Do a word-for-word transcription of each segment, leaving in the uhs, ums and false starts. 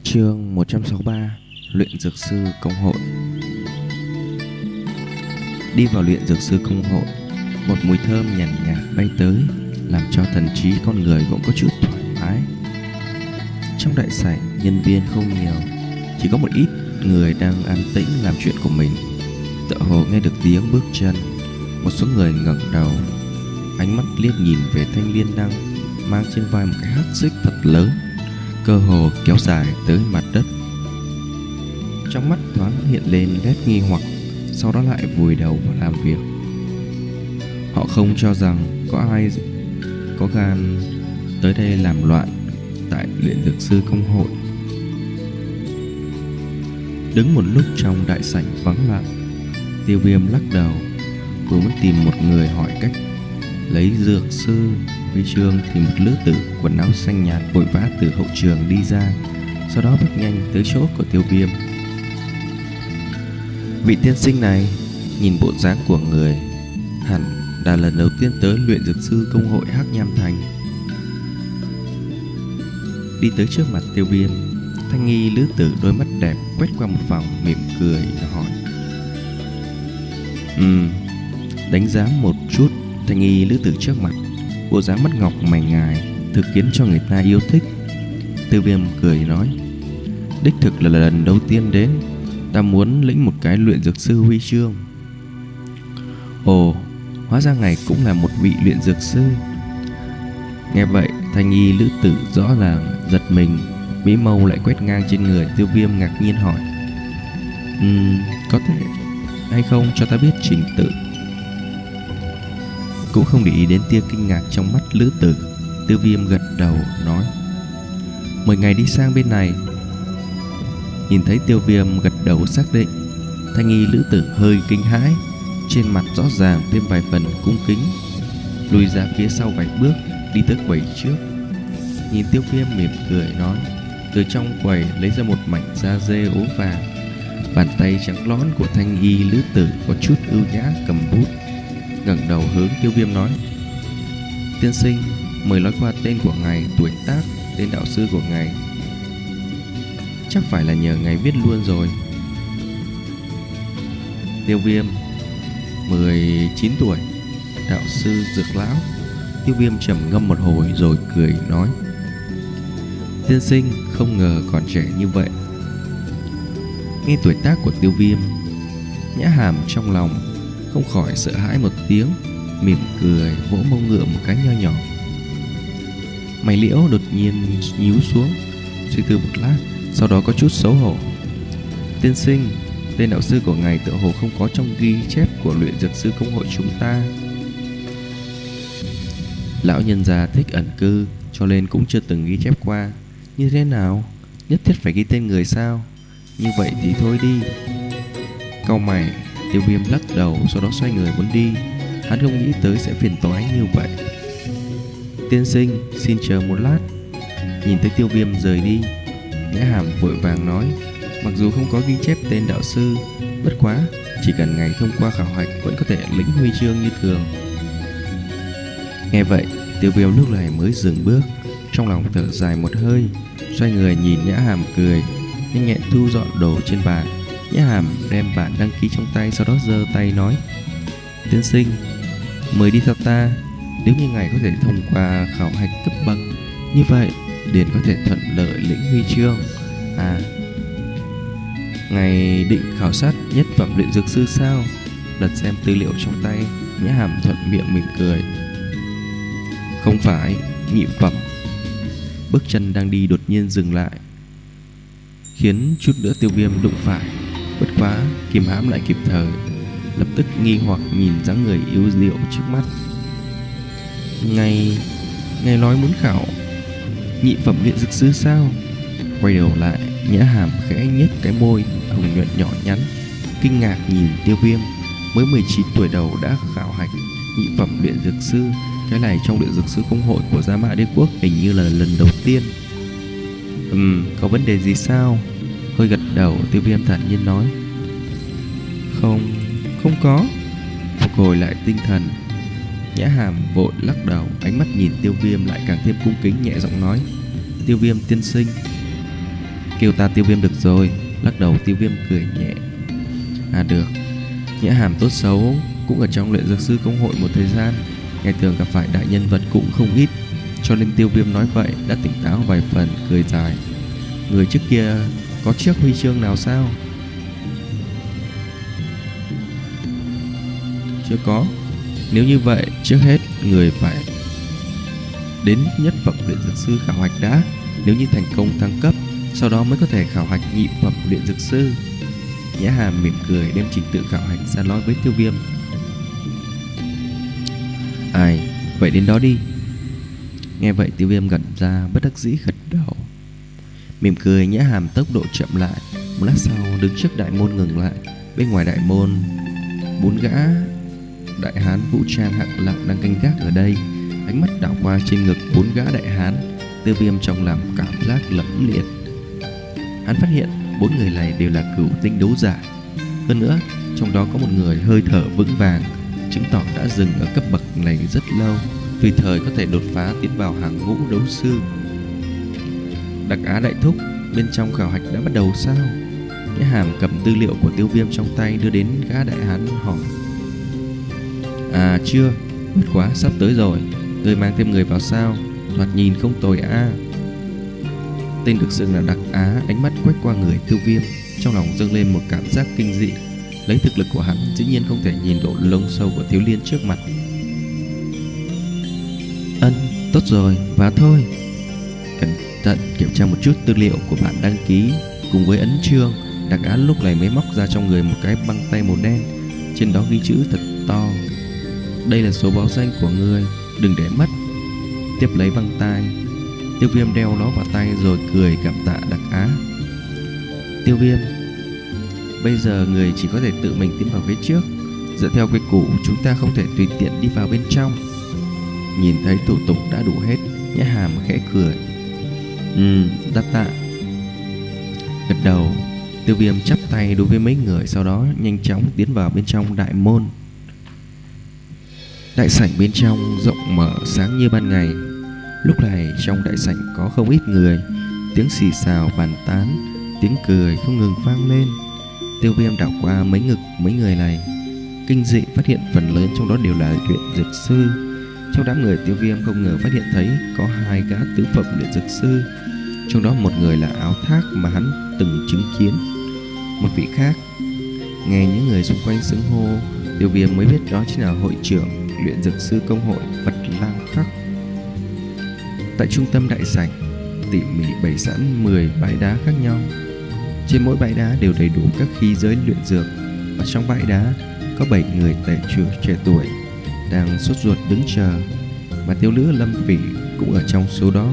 Chương một trăm sáu mươi ba. Luyện dược sư công hội. Đi vào luyện dược sư công hội, một mùi thơm nhàn nhạt bay tới, làm cho thần trí con người cũng có chút thoải mái. Trong đại sảnh, nhân viên không nhiều, chỉ có một ít người đang an tĩnh làm chuyện của mình. Tựa hồ nghe được tiếng bước chân, một số người ngẩng đầu, ánh mắt liếc nhìn về thanh liên đăng mang trên vai một cái hắc xích thật lớn, cơ hồ kéo dài tới mặt đất. Trong mắt thoáng hiện lên nét nghi hoặc, sau đó lại vùi đầu vào làm việc. Họ không cho rằng có ai có gan tới đây làm loạn tại luyện dược sư công hội. Đứng một lúc trong đại sảnh vắng lặng, Tiêu Viêm lắc đầu, vừa muốn tìm một người hỏi cách lấy dược sư huy chương thì một lữ tử quần áo xanh nhạt vội vã từ hậu trường đi ra, sau đó bước nhanh tới chỗ của Tiêu Viêm. Vị tiên sinh này, nhìn bộ dáng của người, hẳn là lần đầu tiên tới luyện dược sư công hội Hắc Nham Thành. Đi tới trước mặt Tiêu Viêm, thanh nghi lữ tử đôi mắt đẹp quét qua một vòng, mỉm cười hỏi: Ừm, đánh giá một chút thanh nghi lữ tử trước mặt, bộ dáng mắt ngọc mày ngài thực khiến cho người ta yêu thích. Tiêu Viêm cười nói: đích thực là lần đầu tiên đến, ta muốn lĩnh một cái luyện dược sư huy chương. Ồ, hóa ra ngài cũng là một vị luyện dược sư. Nghe vậy, thanh nghi lữ tử rõ ràng giật mình, mỹ mâu lại quét ngang trên người. Tiêu Viêm ngạc nhiên hỏi: Ừm, có thể hay không cho ta biết trình tự? Cũng không để ý đến tia kinh ngạc trong mắt lữ tử, Tiêu Viêm gật đầu nói: mời ngài đi sang bên này. Nhìn thấy Tiêu Viêm gật đầu xác định, thanh nghi lữ tử hơi kinh hãi, trên mặt rõ ràng thêm vài phần cung kính, lùi ra phía sau vài bước, đi tới quầy trước. Nhìn Tiêu Viêm mỉm cười nói, từ trong quầy lấy ra một mảnh da dê ố vàng. Bàn tay trắng lón của thanh nghi lữ tử có chút ưu nhã cầm bút, ngẩng đầu hướng Tiêu Viêm nói: tiên sinh, mời nói qua tên của ngài, tuổi tác, tên đạo sư của ngài. Chắc phải là nhờ ngài viết luôn rồi. Tiêu Viêm: mười chín tuổi, đạo sư dược lão. Tiêu Viêm trầm ngâm một hồi rồi cười nói: tiên sinh không ngờ còn trẻ như vậy. Nghe tuổi tác của Tiêu Viêm, Nhã Hàm trong lòng không khỏi sợ hãi một tiếng, mỉm cười vỗ mông ngựa một cái nho nhỏ. Mày liễu đột nhiên nhíu xuống, suy tư một lát, sau đó có chút xấu hổ: tiên sinh, tên đạo sư của ngài tựa hồ không có trong ghi chép của luyện dược sư công hội chúng ta. Lão nhân già thích ẩn cư, cho nên cũng chưa từng ghi chép qua. Như thế nào, nhất thiết phải ghi tên người sao? Như vậy thì thôi đi. Cau mày, Tiêu Viêm lắc đầu, sau đó xoay người muốn đi. Hắn không nghĩ tới sẽ phiền toái như vậy. Tiên sinh, xin chờ một lát. Nhìn thấy Tiêu Viêm rời đi, Nhã Hàm vội vàng nói: mặc dù không có ghi chép tên đạo sư, bất quá chỉ cần ngài thông qua khảo hạch vẫn có thể lĩnh huy chương như thường. Nghe vậy, Tiêu Viêm lúc này mới dừng bước, trong lòng thở dài một hơi, xoay người nhìn Nhã Hàm cười, nhanh nhẹn thu dọn đồ trên bàn. Nhã Hàm đem bản đăng ký trong tay, sau đó giơ tay nói: tiên sinh, mời đi theo ta. Nếu như ngài có thể thông qua khảo hạch cấp bậc, như vậy liền có thể thuận lợi lĩnh huy chương. À, ngài định khảo sát nhất phẩm luyện dược sư sao? Lật xem tư liệu trong tay, Nhã Hàm thuận miệng mỉm cười: không phải, nhị phẩm. Bước chân đang đi đột nhiên dừng lại, khiến chút nữa Tiêu Viêm đụng phải, bất quá kìm hãm lại kịp thời, lập tức nghi hoặc nhìn dáng người yếu điệu trước mắt. Ngài, ngài nói muốn khảo nhị phẩm luyện dược sư sao? Quay đầu lại, Nhã Hàm khẽ nhếch cái môi hồng nhuận nhỏ nhắn, kinh ngạc nhìn Tiêu Viêm. Mới mười chín tuổi đầu đã khảo hạch nhị phẩm luyện dược sư, cái này trong luyện dược sư công hội của Gia Mã Đế Quốc hình như là lần đầu tiên. Ừm, có vấn đề gì sao? Hơi gật đầu, Tiêu Viêm thản nhiên nói: Không, không có. Phục hồi lại tinh thần, Nhã Hàm vội lắc đầu, ánh mắt nhìn Tiêu Viêm lại càng thêm cung kính, nhẹ giọng nói: Tiêu Viêm tiên sinh. Kêu ta Tiêu Viêm được rồi. Lắc đầu Tiêu Viêm cười nhẹ. À được. Nhã Hàm tốt xấu cũng ở trong luyện dược sư công hội một thời gian, ngày thường gặp phải đại nhân vật cũng không ít, cho nên Tiêu Viêm nói vậy đã tỉnh táo vài phần, cười dài. Người trước kia có chiếc huy chương nào sao? Chưa có. Nếu như vậy, trước hết người phải đến nhất phẩm luyện dược sư khảo hạch đã. Nếu như thành công thăng cấp, sau đó mới có thể khảo hạch nhị phẩm luyện dược sư. Nhã Hàm mỉm cười đem trình tự khảo hạch ra nói với Tiêu Viêm. Ai, vậy đến đó đi. Nghe vậy Tiêu Viêm gật ra bất đắc dĩ gật đầu. Mỉm cười, Nhã Hàm tốc độ chậm lại. Một lát sau đứng trước đại môn ngừng lại. Bên ngoài đại môn, bốn gã đại hán vũ trang hạng nặng đang canh gác ở đây. Ánh mắt đảo qua trên ngực bốn gã đại hán, Tiêu Viêm trong lòng cảm giác lẫm liệt. Hắn phát hiện bốn người này đều là cửu tinh đấu giả. Hơn nữa, trong đó có một người hơi thở vững vàng, chứng tỏ đã dừng ở cấp bậc này rất lâu, tùy thời có thể đột phá tiến vào hàng ngũ đấu sư. Đặc Á đại thúc, bên trong khảo hạch đã bắt đầu sao? Nhã Hàm cầm tư liệu của Tiêu Viêm trong tay đưa đến gã đại hán hỏi. À chưa, bất quá sắp tới rồi. Người mang thêm người vào sao? Thoạt nhìn không tồi a. À. Tên được xưng là Đặc Á ánh mắt quét qua người Tiêu Viêm, trong lòng dâng lên một cảm giác kinh dị. Lấy thực lực của hắn, dĩ nhiên không thể nhìn độ lông sâu của thiếu liên trước mặt. Ân, tốt rồi, vào thôi. Cẩn thận kiểm tra một chút tư liệu của bạn đăng ký cùng với ấn chương. Đặc Á lúc này mới móc ra trong người một cái băng tay màu đen, trên đó ghi chữ thật to. Đây là số báo danh của ngươi, đừng để mất. Tiếp lấy băng tay, Tiêu Viêm đeo nó vào tay rồi cười cảm tạ Đặc Á. Tiêu Viêm, bây giờ người chỉ có thể tự mình tiến vào phía trước. Dựa theo quy củ, chúng ta không thể tùy tiện đi vào bên trong. Nhìn thấy thủ tục đã đủ hết, Nhã Hàm khẽ cười. Ừ, đa tạ. Gật đầu, Tiêu Viêm chắp tay đối với mấy người, sau đó nhanh chóng tiến vào bên trong đại môn. Đại sảnh bên trong rộng mở sáng như ban ngày. Lúc này trong đại sảnh có không ít người, tiếng xì xào bàn tán, tiếng cười không ngừng vang lên. Tiêu Viêm đảo qua mấy ngực mấy người này, kinh dị phát hiện phần lớn trong đó đều là luyện dược sư. Trong đám người Tiêu Viêm không ngờ phát hiện thấy có hai gã tứ phẩm luyện dược sư, trong đó một người là Áo Thác mà hắn từng chứng kiến. Một vị khác, nghe những người xung quanh xưng hô, Tiêu Viêm mới biết đó chính là hội trưởng luyện dược sư công hội Phật Lang Khắc. Tại trung tâm đại sảnh, tỉ mỉ bày sẵn mười bãi đá khác nhau. Trên mỗi bãi đá đều đầy đủ các khí giới luyện dược. Và trong bãi đá có bảy người tể chủ trẻ tuổi đang sốt ruột đứng chờ, mà thiếu nữ Lâm Phỉ cũng ở trong số đó.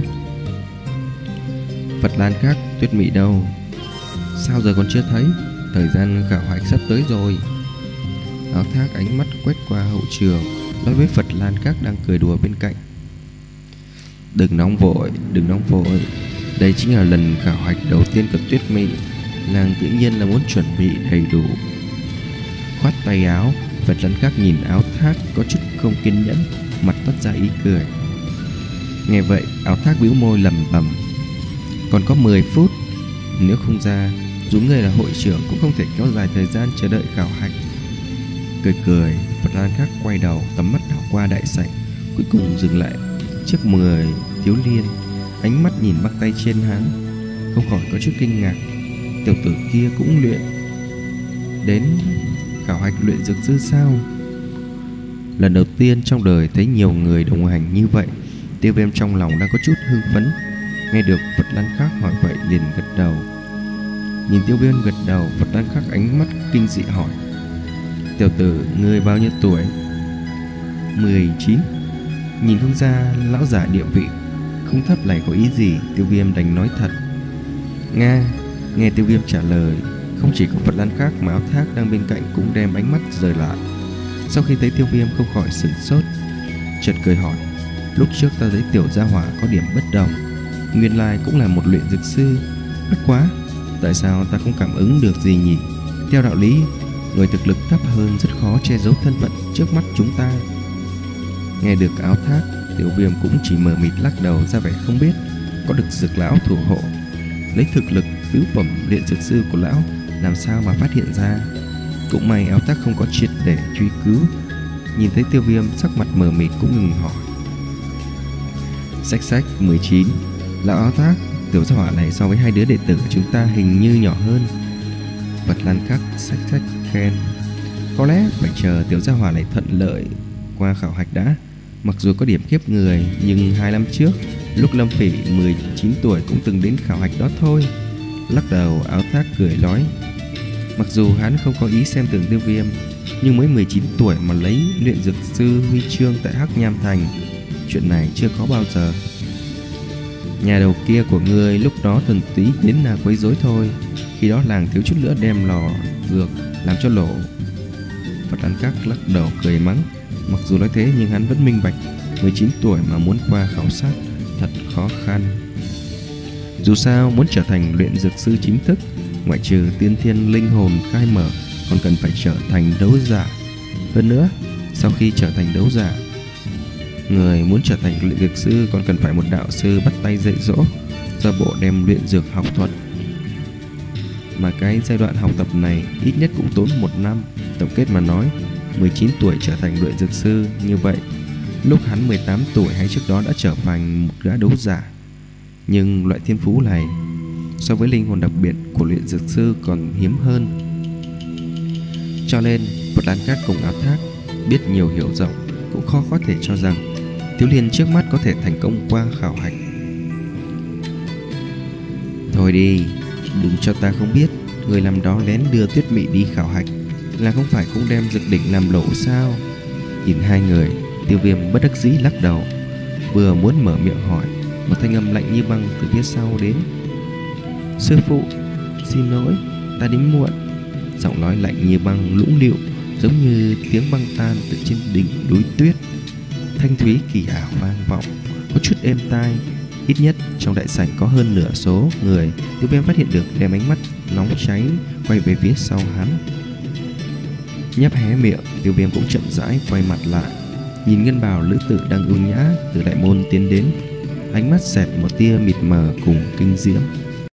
Phật Lan Khắc, Tuyết Mị đâu? Sao giờ còn chưa thấy? Thời gian khảo hạch sắp tới rồi. Áo Thác ánh mắt quét qua hậu trường, nói với Phật Lan Khắc đang cười đùa bên cạnh. Đừng nóng vội, đừng nóng vội. Đây chính là lần khảo hạch đầu tiên của Tuyết Mị, nàng tự nhiên là muốn chuẩn bị đầy đủ. Khoát tay áo, Phật Lan Khắc nhìn Áo Thác có chút không kiên nhẫn, mặt toát ra ý cười. Nghe vậy, Áo Thác bĩu môi lẩm bẩm. Còn có mười phút, nếu không ra, dù người là hội trưởng cũng không thể kéo dài thời gian chờ đợi khảo hạch. Cười cười, Phật Lan Khắc quay đầu, tầm mắt đảo qua đại sảnh, cuối cùng dừng lại trước mười thiếu liên, ánh mắt nhìn băng tay trên hắn, không khỏi có chút kinh ngạc. Tiểu tử kia cũng luyện đến khảo hạch luyện dược sư sao? Lần đầu tiên trong đời thấy nhiều người đồng hành như vậy, Tiêu Viêm trong lòng đang có chút hưng phấn. Nghe được Phật Lan Khắc hỏi vậy liền gật đầu. Nhìn Tiêu Viêm gật đầu, Phật Lan Khắc ánh mắt kinh dị hỏi. Tiểu tử, ngươi bao nhiêu tuổi? mười chín. Nhìn không ra lão giả địa vị không thấp này có ý gì, Tiêu Viêm đành nói thật. Nga. Nghe Tiêu Viêm trả lời, không chỉ có Phật Lan Khắc mà Áo Thác đang bên cạnh cũng đem ánh mắt rời lại. Sau khi thấy Tiêu Viêm không khỏi sửng sốt, chợt cười hỏi. Lúc trước ta thấy tiểu gia hỏa có điểm bất đồng, nguyên lai cũng là một luyện dược sư. Bất quá, tại sao ta không cảm ứng được gì nhỉ? Theo đạo lý, người thực lực thấp hơn rất khó che giấu thân phận trước mắt chúng ta. Nghe được Áo Thác, Tiêu Viêm cũng chỉ mờ mịt lắc đầu ra vẻ không biết. Có được Dược lão thủ hộ, lấy thực lực tứ phẩm luyện dược sư của lão làm sao mà phát hiện ra. Cũng may Áo Thác không có triệt để truy cứu. Nhìn thấy Tiêu Viêm sắc mặt mờ mịt cũng ngừng hỏi. Sách sách mười chín. Lão Áo Thác, tiểu gia hỏa này so với hai đứa đệ tử của chúng ta hình như nhỏ hơn. Vật Lan Khắc sách sách khen. Có lẽ phải chờ tiểu gia hỏa này thuận lợi qua khảo hạch đã. Mặc dù có điểm kiếp người, nhưng hai năm trước lúc Lâm Phỉ mười chín tuổi cũng từng đến khảo hạch đó thôi. Lắc đầu, Áo Thác cười nói. Mặc dù hắn không có ý xem thường Tiêu Viêm, nhưng mới mười chín tuổi mà lấy luyện dược sư huy chương tại Hắc Nham Thành, chuyện này chưa có bao giờ. Nhà đầu kia của ngươi lúc đó thuần túy đến là quấy rối thôi. Khi đó làng thiếu chút nữa đem lò dược làm cho lộ. Vật Lan Khắc lắc đầu cười mắng. Mặc dù nói thế nhưng hắn vẫn minh bạch, mười chín tuổi mà muốn qua khảo sát thật khó khăn. Dù sao muốn trở thành luyện dược sư chính thức, ngoại trừ tiên thiên linh hồn khai mở, còn cần phải trở thành đấu giả. Hơn nữa, sau khi trở thành đấu giả, người muốn trở thành luyện dược sư còn cần phải một đạo sư bắt tay dạy dỗ, ra bộ đem luyện dược học thuật. Mà cái giai đoạn học tập này ít nhất cũng tốn một năm. Tổng kết mà nói, mười chín tuổi trở thành luyện dược sư, như vậy lúc hắn mười tám tuổi hay trước đó đã trở thành một gã đấu giả. Nhưng loại thiên phú này so với linh hồn đặc biệt của luyện dược sư còn hiếm hơn. Cho nên Vật Lan Khắc cùng Áo Thác biết nhiều hiểu rộng, cũng khó có thể cho rằng thiếu niên trước mắt có thể thành công qua khảo hạch. Thôi đi, đừng cho ta không biết. Người làm đó lén đưa Tuyết Mị đi khảo hạch là không phải cũng đem Dực Đỉnh làm lộ sao? Nhìn hai người, Tiêu Viêm bất đắc dĩ lắc đầu. Vừa muốn mở miệng hỏi, một thanh âm lạnh như băng từ phía sau đến. Sư phụ, xin lỗi, ta đến muộn. Giọng nói lạnh như băng lũng lịu, giống như tiếng băng tan từ trên đỉnh núi tuyết. Thanh thúy kỳ ảo vang vọng, có chút êm tai. Ít nhất trong đại sảnh có hơn nửa số người Tiêu Viêm phát hiện được đem ánh mắt nóng cháy quay về phía sau hắn. Nhấp hé miệng, Tiêu Viêm cũng chậm rãi quay mặt lại, nhìn ngân bào lữ tử đang ưu nhã từ đại môn tiến đến, ánh mắt xẹt một tia mịt mờ cùng kinh diễm.